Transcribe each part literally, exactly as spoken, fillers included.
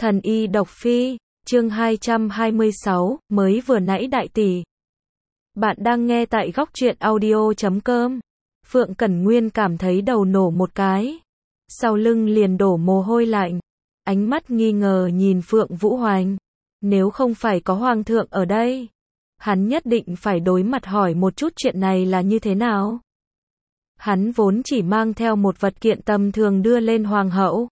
Thần y độc phi, chương hai trăm hai mươi sáu, mới vừa nãy đại tỷ. Bạn đang nghe tại góc truyện audio chấm com. Phượng Cẩn Nguyên cảm thấy đầu nổ một cái. Sau lưng liền đổ mồ hôi lạnh. Ánh mắt nghi ngờ nhìn Phượng Vũ Hoành. Nếu không phải có Hoàng thượng ở đây, hắn nhất định phải đối mặt hỏi một chút chuyện này là như thế nào. Hắn vốn chỉ mang theo một vật kiện tầm thường đưa lên Hoàng hậu.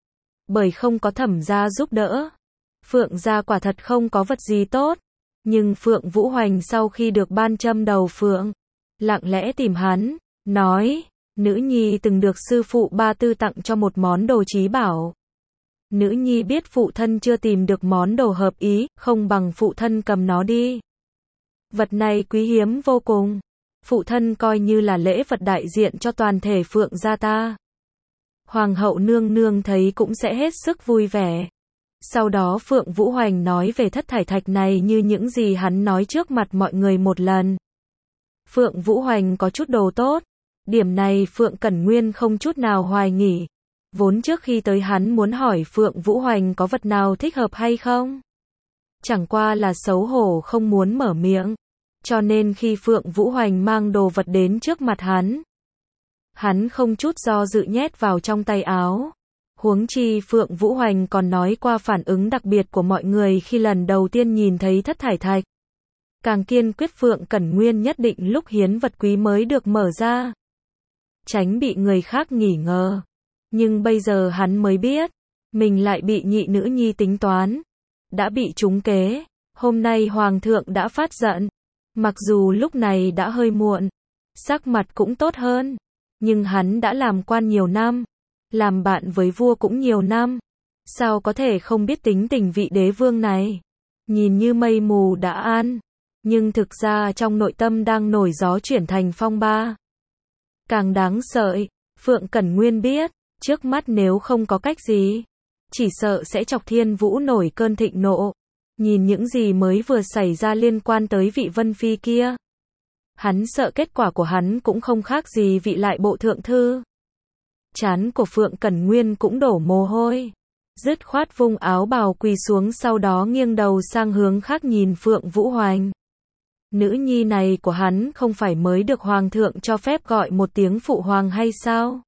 Bởi không có Thẩm gia giúp đỡ, Phượng gia quả thật không có vật gì tốt. Nhưng Phượng Vũ Hoành sau khi được ban châm đầu Phượng, lặng lẽ tìm hắn, nói, nữ nhi từng được sư phụ Ba Tư tặng cho một món đồ trí bảo. Nữ nhi biết phụ thân chưa tìm được món đồ hợp ý, không bằng phụ thân cầm nó đi. Vật này quý hiếm vô cùng, phụ thân coi như là lễ vật đại diện cho toàn thể Phượng gia ta. Hoàng hậu nương nương thấy cũng sẽ hết sức vui vẻ. Sau đó Phượng Vũ Hoành nói về thất thải thạch này như những gì hắn nói trước mặt mọi người một lần. Phượng Vũ Hoành có chút đồ tốt. Điểm này Phượng Cẩn Nguyên không chút nào hoài nghỉ. Vốn trước khi tới hắn muốn hỏi Phượng Vũ Hoành có vật nào thích hợp hay không. Chẳng qua là xấu hổ không muốn mở miệng. Cho nên khi Phượng Vũ Hoành mang đồ vật đến trước mặt hắn, hắn không chút do dự nhét vào trong tay áo. Huống chi Phượng Vũ Hoành còn nói qua phản ứng đặc biệt của mọi người khi lần đầu tiên nhìn thấy thất thải thạch. Càng kiên quyết Phượng Cẩn Nguyên nhất định lúc hiến vật quý mới được mở ra, tránh bị người khác nghi ngờ. Nhưng bây giờ hắn mới biết, mình lại bị nhị nữ nhi tính toán, đã bị trúng kế. Hôm nay Hoàng thượng đã phát giận, mặc dù lúc này đã hơi muộn, sắc mặt cũng tốt hơn, nhưng hắn đã làm quan nhiều năm, làm bạn với vua cũng nhiều năm, sao có thể không biết tính tình vị đế vương này. Nhìn như mây mù đã an, nhưng thực ra trong nội tâm đang nổi gió chuyển thành phong ba. Càng đáng sợ, Phượng Cẩn Nguyên biết, trước mắt nếu không có cách gì, chỉ sợ sẽ chọc Thiên Vũ nổi cơn thịnh nộ. Nhìn những gì mới vừa xảy ra liên quan tới vị Vân Phi kia, hắn sợ kết quả của hắn cũng không khác gì vị lại bộ thượng thư. Trán của Phượng Cẩn Nguyên cũng đổ mồ hôi, dứt khoát vung áo bào quỳ xuống, sau đó nghiêng đầu sang hướng khác nhìn Phượng Vũ Hoành. Nữ nhi này của hắn không phải mới được Hoàng thượng cho phép gọi một tiếng phụ hoàng hay sao?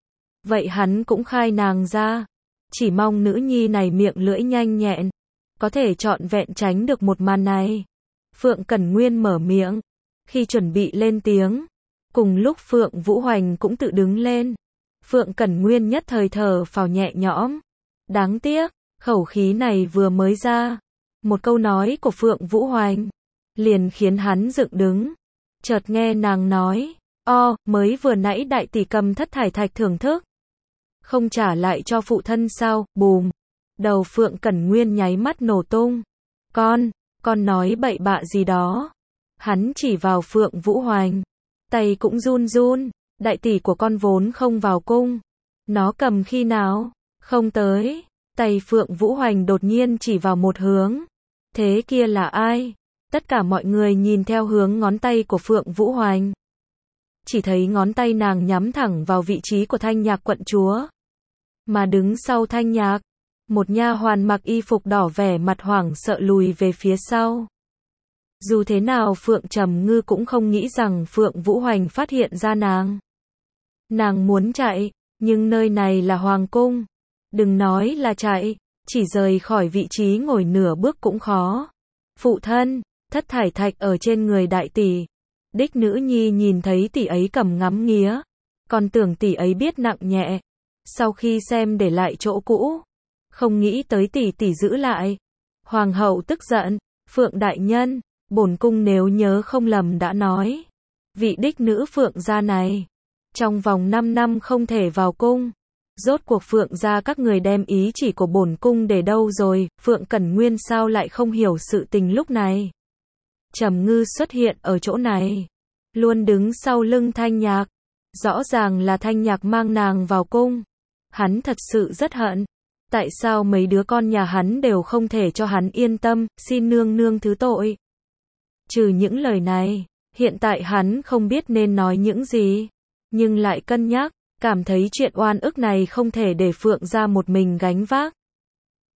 Vậy hắn cũng khai nàng ra, chỉ mong nữ nhi này miệng lưỡi nhanh nhẹn, có thể trọn vẹn tránh được một màn này. Phượng Cẩn Nguyên mở miệng, khi chuẩn bị lên tiếng, cùng lúc Phượng Vũ Hoành cũng tự đứng lên. Phượng Cẩn Nguyên nhất thời thở phào nhẹ nhõm. Đáng tiếc, khẩu khí này vừa mới ra, một câu nói của Phượng Vũ Hoành liền khiến hắn dựng đứng. Chợt nghe nàng nói, o, mới vừa nãy đại tỷ cầm thất thải thạch thưởng thức, không trả lại cho phụ thân sao? Bùm, đầu Phượng Cẩn Nguyên nháy mắt nổ tung. Con, con nói bậy bạ gì đó? Hắn chỉ vào Phượng Vũ Hoành, tay cũng run run. Đại tỷ của con vốn không vào cung, nó cầm khi nào? Không tới. Tay Phượng Vũ Hoành đột nhiên chỉ vào một hướng. Thế kia là ai? Tất cả mọi người nhìn theo hướng ngón tay của Phượng Vũ Hoành, chỉ thấy ngón tay nàng nhắm thẳng vào vị trí của Thanh Nhạc quận chúa. Mà đứng sau Thanh Nhạc, một nha hoàn mặc y phục đỏ vẻ mặt hoảng sợ lùi về phía sau. Dù thế nào Phượng Trầm Ngư cũng không nghĩ rằng Phượng Vũ Hoành phát hiện ra nàng. Nàng muốn chạy, nhưng nơi này là hoàng cung. Đừng nói là chạy, chỉ rời khỏi vị trí ngồi nửa bước cũng khó. Phụ thân, thất thải thạch ở trên người đại tỷ. Đích nữ nhi nhìn thấy tỷ ấy cầm ngắm nghía, còn tưởng tỷ ấy biết nặng nhẹ. Sau khi xem để lại chỗ cũ, không nghĩ tới tỷ tỷ giữ lại. Hoàng hậu tức giận, Phượng đại nhân, bổn cung nếu nhớ không lầm đã nói, vị đích nữ Phượng gia này trong vòng năm năm không thể vào cung. Rốt cuộc Phượng gia các người đem ý chỉ của bổn cung để đâu rồi? Phượng Cẩn Nguyên sao lại không hiểu sự tình lúc này? Trầm Ngư xuất hiện ở chỗ này, luôn đứng sau lưng Thanh Nhạc, rõ ràng là Thanh Nhạc mang nàng vào cung. Hắn thật sự rất hận, tại sao mấy đứa con nhà hắn đều không thể cho hắn yên tâm, xin nương nương thứ tội. Trừ những lời này, hiện tại hắn không biết nên nói những gì, nhưng lại cân nhắc, cảm thấy chuyện oan ức này không thể để Phượng gia một mình gánh vác.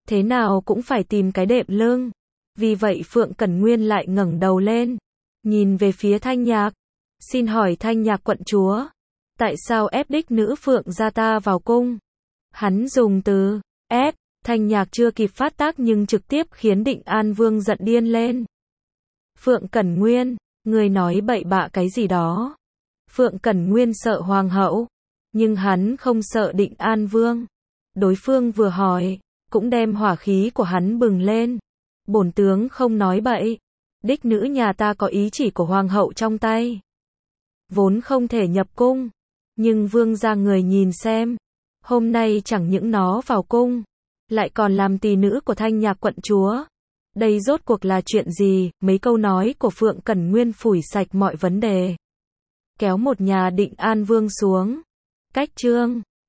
thế nào cũng phải tìm cái đệm lưng. Vì vậy Phượng Cẩn Nguyên lại ngẩng đầu lên, nhìn về phía Thanh Nhạc. Xin hỏi Thanh Nhạc quận chúa, tại sao ép đích nữ Phượng gia ta vào cung? Hắn dùng từ ép, Thanh Nhạc chưa kịp phát tác nhưng trực tiếp khiến Định An Vương giận điên lên. Phượng Cẩn Nguyên, người nói bậy bạ cái gì đó? Phượng Cẩn Nguyên sợ hoàng hậu, nhưng hắn không sợ Định An Vương. Đối phương vừa hỏi, cũng đem hỏa khí của hắn bừng lên. Bổn tướng không nói bậy, đích nữ nhà ta có ý chỉ của hoàng hậu trong tay, vốn không thể nhập cung, nhưng vương gia người nhìn xem, hôm nay chẳng những nó vào cung, lại còn làm tỳ nữ của Thanh Nhạc quận chúa. Đây rốt cuộc là chuyện gì? Mấy câu nói của Phượng Cẩn Nguyên phủi sạch mọi vấn đề, kéo một nhà Định An Vương xuống. Cách chương